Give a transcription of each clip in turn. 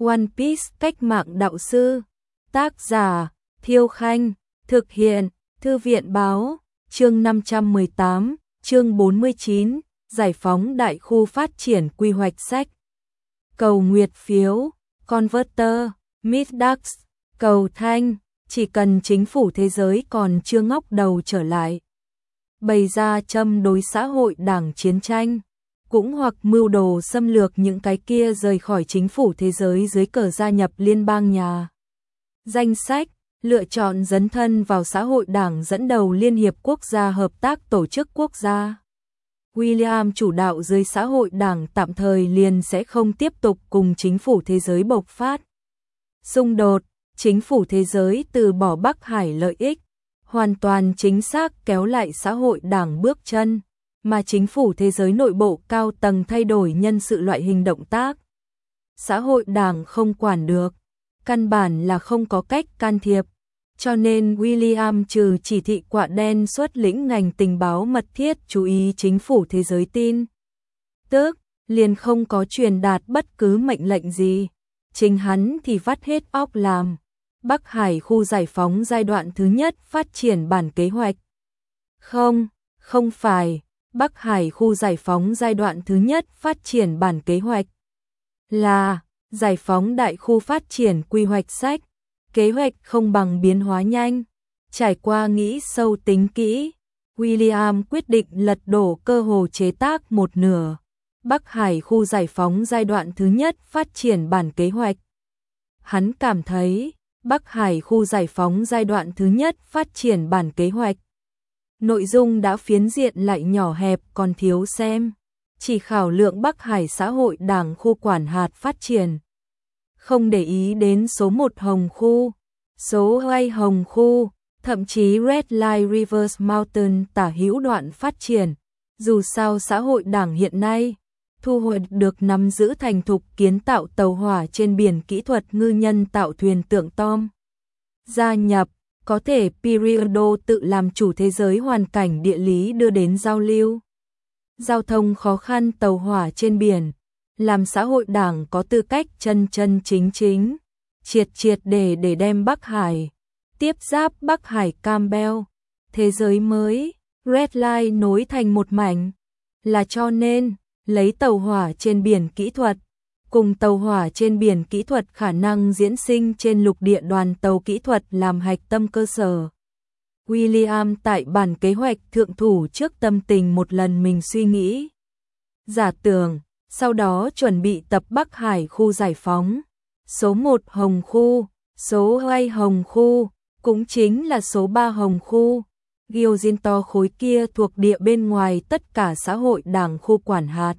One Piece cách mạng đạo sư. Tác giả Thiêu Khanh. Thực hiện Thư viện Báo. Chương 518, chương 49, giải phóng đại khu phát triển quy hoạch sách. Cầu nguyệt phiếu, Converter, Middax, cầu thanh, chỉ cần chính phủ thế giới còn chưa ngóc đầu trở lại, bày ra châm đối xã hội đảng chiến tranh, cũng hoặc mưu đồ xâm lược những cái kia rời khỏi chính phủ thế giới dưới cờ gia nhập liên bang nhà. Danh sách, lựa chọn dấn thân vào xã hội đảng dẫn đầu Liên hiệp Quốc gia Hợp tác Tổ chức Quốc gia. William chủ đạo dưới xã hội đảng tạm thời liền sẽ không tiếp tục cùng chính phủ thế giới bộc phát xung đột, chính phủ thế giới từ bỏ Bắc Hải lợi ích, hoàn toàn chính xác kéo lại xã hội đảng bước chân, mà chính phủ thế giới nội bộ cao tầng thay đổi nhân sự loại hình động tác. Xã hội đảng không quản được, căn bản là không có cách can thiệp, cho nên William trừ chỉ thị quạ đen xuất lĩnh ngành tình báo mật thiết chú ý chính phủ thế giới tin tức, liền không có truyền đạt bất cứ mệnh lệnh gì. Chính hắn thì vắt hết óc làm. Bắc Hải khu giải phóng giai đoạn thứ nhất phát triển bản kế hoạch. Không phải. Bắc Hải khu giải phóng giai đoạn thứ nhất phát triển bản kế hoạch là giải phóng đại khu phát triển quy hoạch sách. Kế hoạch không bằng biến hóa nhanh. Trải qua nghĩ sâu tính kỹ, William quyết định lật đổ cơ hồ chế tác một nửa Bắc Hải khu giải phóng giai đoạn thứ nhất phát triển bản kế hoạch. Hắn cảm thấy Bắc Hải khu giải phóng giai đoạn thứ nhất phát triển bản kế hoạch nội dung đã phiến diện lại nhỏ hẹp còn thiếu xem, chỉ khảo lượng Bắc Hải xã hội đảng khu quản hạt phát triển, không để ý đến số 1 Hồng khu, số 2 Hồng khu, thậm chí Red Line Rivers Mountain tả hữu đoạn phát triển. Dù sao xã hội đảng hiện nay thu hồi được nắm giữ thành thục kiến tạo tàu hỏa trên biển kỹ thuật ngư nhân tạo thuyền tượng Tom. Gia nhập, có thể Periodo tự làm chủ thế giới hoàn cảnh địa lý đưa đến giao lưu. Giao thông khó khăn tàu hỏa trên biển, làm xã hội đảng có tư cách chân chính, triệt để đem Bắc Hải, tiếp giáp Bắc Hải Campbell, thế giới mới, Red Line nối thành một mảnh, là cho nên lấy tàu hỏa trên biển kỹ thuật, cùng tàu hỏa trên biển kỹ thuật khả năng diễn sinh trên lục địa đoàn tàu kỹ thuật làm hạch tâm cơ sở. William tại bản kế hoạch thượng thủ trước tâm tình một lần mình suy nghĩ, giả tưởng, sau đó chuẩn bị tập Bắc Hải khu giải phóng, số 1 Hồng khu, số 2 Hồng khu, cũng chính là số 3 Hồng khu. Giozinto khối kia thuộc địa bên ngoài tất cả xã hội đảng khu quản hạt.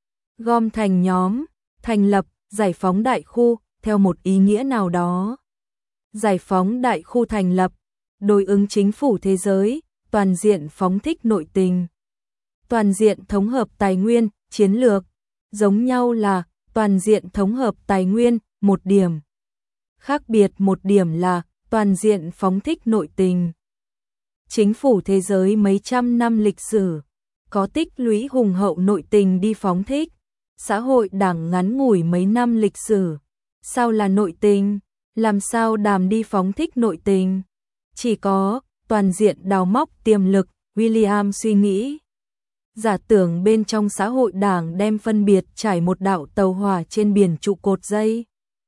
Gom thành nhóm, thành lập, giải phóng đại khu, theo một ý nghĩa nào đó. Giải phóng đại khu thành lập, đối ứng chính phủ thế giới, toàn diện phóng thích nội tình. Toàn diện thống hợp tài nguyên, chiến lược, giống nhau là toàn diện thống hợp tài nguyên, một điểm. Khác biệt một điểm là toàn diện phóng thích nội tình. Chính phủ thế giới mấy trăm năm lịch sử, có tích lũy hùng hậu nội tình đi phóng thích. Xã hội đảng ngắn ngủi mấy năm lịch sử, sao là nội tình, làm sao đàm đi phóng thích nội tình. Chỉ có toàn diện đào móc tiềm lực, William suy nghĩ. Giả tưởng bên trong xã hội đảng đem phân biệt trải một đạo tàu hỏa trên biển trụ cột dây,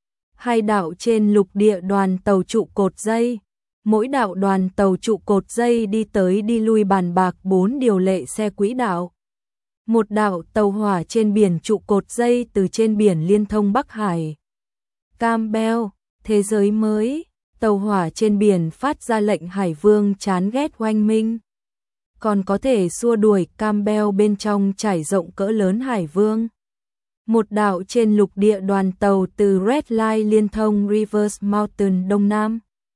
hai đạo trên lục địa đoàn tàu trụ cột dây. Mỗi đạo đoàn tàu trụ cột dây đi tới đi lui bàn bạc 4 điều lệ xe quỹ đạo. Một đạo tàu hỏa trên biển trụ cột dây từ trên biển liên thông Bắc Hải. Campbell, thế giới mới, tàu hỏa trên biển phát ra lệnh Hải Vương chán ghét oanh minh. Còn có thể xua đuổi Campbell bên trong trải rộng cỡ lớn Hải Vương. Một đạo trên lục địa đoàn tàu từ Red Line liên thông Rivers Mountain Đông Nam.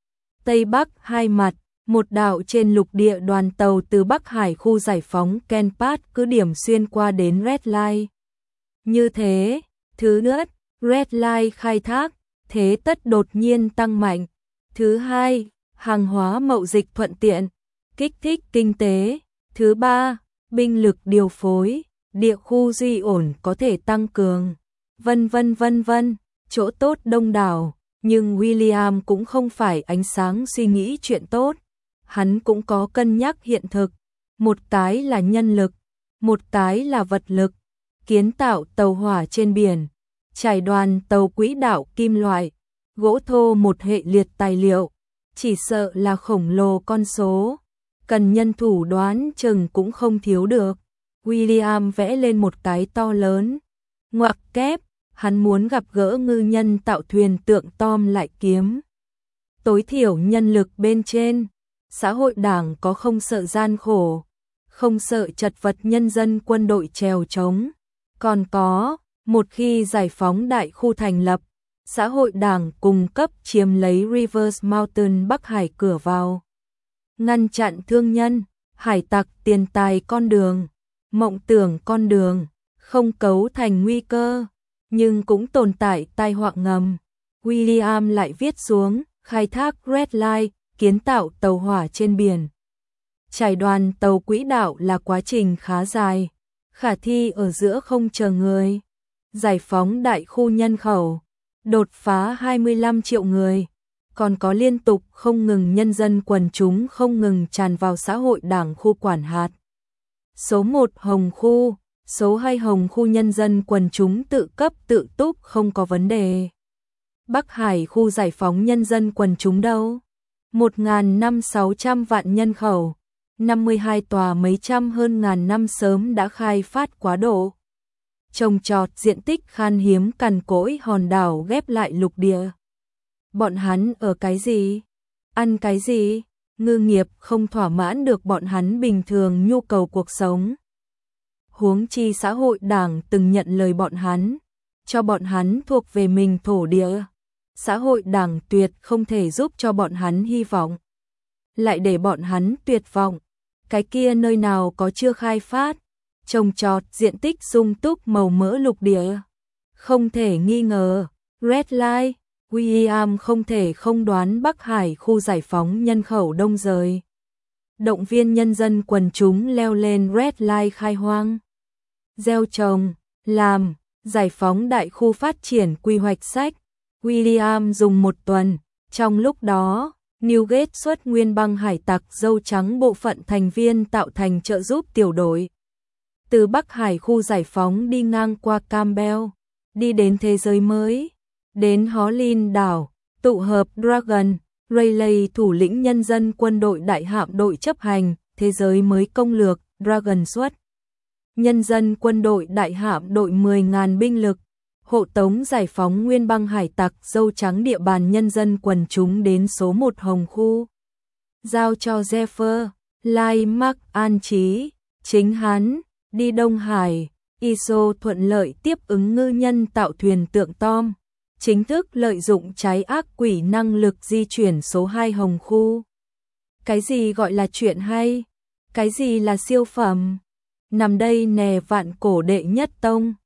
Tây Bắc hai mặt, một đạo trên lục địa đoàn tàu từ Bắc Hải khu giải phóng Kenpat cứ điểm xuyên qua đến Red Line. Như thế, thứ nhất, Red Line khai thác, thế tất đột nhiên tăng mạnh. Thứ hai, hàng hóa mậu dịch thuận tiện, kích thích kinh tế. Thứ ba, binh lực điều phối, địa khu duy ổn có thể tăng cường. Vân vân. chỗ tốt đông đảo, nhưng William cũng không phải ánh sáng suy nghĩ chuyện tốt. Hắn cũng có cân nhắc hiện thực. Một cái là nhân lực, một cái là vật lực. Kiến tạo tàu hỏa trên biển, trải đoàn tàu quỹ đạo kim loại, gỗ thô một hệ liệt tài liệu. Chỉ sợ là khổng lồ con số. Cần nhân thủ đoán chừng cũng không thiếu được. William vẽ lên một cái to lớn. Ngoặc kép, hắn muốn gặp gỡ ngư nhân tạo thuyền tượng Tom lại kiếm. Tối thiểu nhân lực bên trên. Xã hội đảng có không sợ gian khổ, không sợ chật vật nhân dân quân đội trèo trống. Còn có, một khi giải phóng đại khu thành lập, xã hội đảng cung cấp chiếm lấy Rivers Mountain Bắc Hải cửa vào. Ngăn chặn thương nhân, hải tặc tiền tài con đường, mộng tưởng con đường, không cấu thành nguy cơ, nhưng cũng tồn tại tai họa ngầm. William lại viết xuống, khai thác Red Line, kiến tạo tàu hỏa trên biển. Trải đoàn tàu quỹ đạo là quá trình khá dài, khả thi ở giữa không chờ người. Giải phóng đại khu nhân khẩu, đột phá 25 triệu người, còn có liên tục không ngừng nhân dân quần chúng không ngừng tràn vào xã hội đảng khu quản hạt. Số 1 Hồng khu, số 2 Hồng khu nhân dân quần chúng tự cấp tự túc không có vấn đề. Bắc Hải khu giải phóng nhân dân quần chúng đâu? 1.600 vạn nhân khẩu, 52 tòa mấy trăm hơn ngàn năm sớm đã khai phát quá độ. Trồng trọt diện tích khan hiếm cằn cỗi hòn đảo ghép lại lục địa. Bọn hắn ở cái gì? Ăn cái gì? Ngư nghiệp không thỏa mãn được bọn hắn bình thường nhu cầu cuộc sống. Huống chi xã hội đảng từng nhận lời bọn hắn, cho bọn hắn thuộc về mình thổ địa. Xã hội đảng tuyệt không thể giúp cho bọn hắn hy vọng, lại để bọn hắn tuyệt vọng. Cái kia nơi nào có chưa khai phát, trồng trọt diện tích sung túc màu mỡ lục địa. Không thể nghi ngờ, Red Line, William không thể không đoán Bắc Hải khu giải phóng nhân khẩu đông rời. Động viên nhân dân quần chúng leo lên Red Line khai hoang. Gieo trồng, làm, giải phóng đại khu phát triển quy hoạch sách. William dùng 1 tuần, trong lúc đó, Newgate xuất nguyên băng hải tặc dâu trắng bộ phận thành viên tạo thành trợ giúp tiểu đội. Từ Bắc Hải khu giải phóng đi ngang qua Campbell, đi đến thế giới mới, đến Holland đảo, tụ hợp Dragon, Rayleigh thủ lĩnh nhân dân quân đội đại hạm đội chấp hành, thế giới mới công lược, Dragon xuất. Nhân dân quân đội đại hạm đội 10.000 binh lực, hộ tống giải phóng nguyên băng hải tặc dâu trắng địa bàn nhân dân quần chúng đến số 1 Hồng khu. Giao cho Jeffer, Lai Mark an trí, chính hắn, đi Đông Hải, ISO thuận lợi tiếp ứng ngư nhân tạo thuyền tượng Tom. Chính thức lợi dụng trái ác quỷ năng lực di chuyển số 2 Hồng khu. Cái gì gọi là chuyện hay? Cái gì là siêu phẩm? Nằm đây nè vạn cổ đệ nhất tông.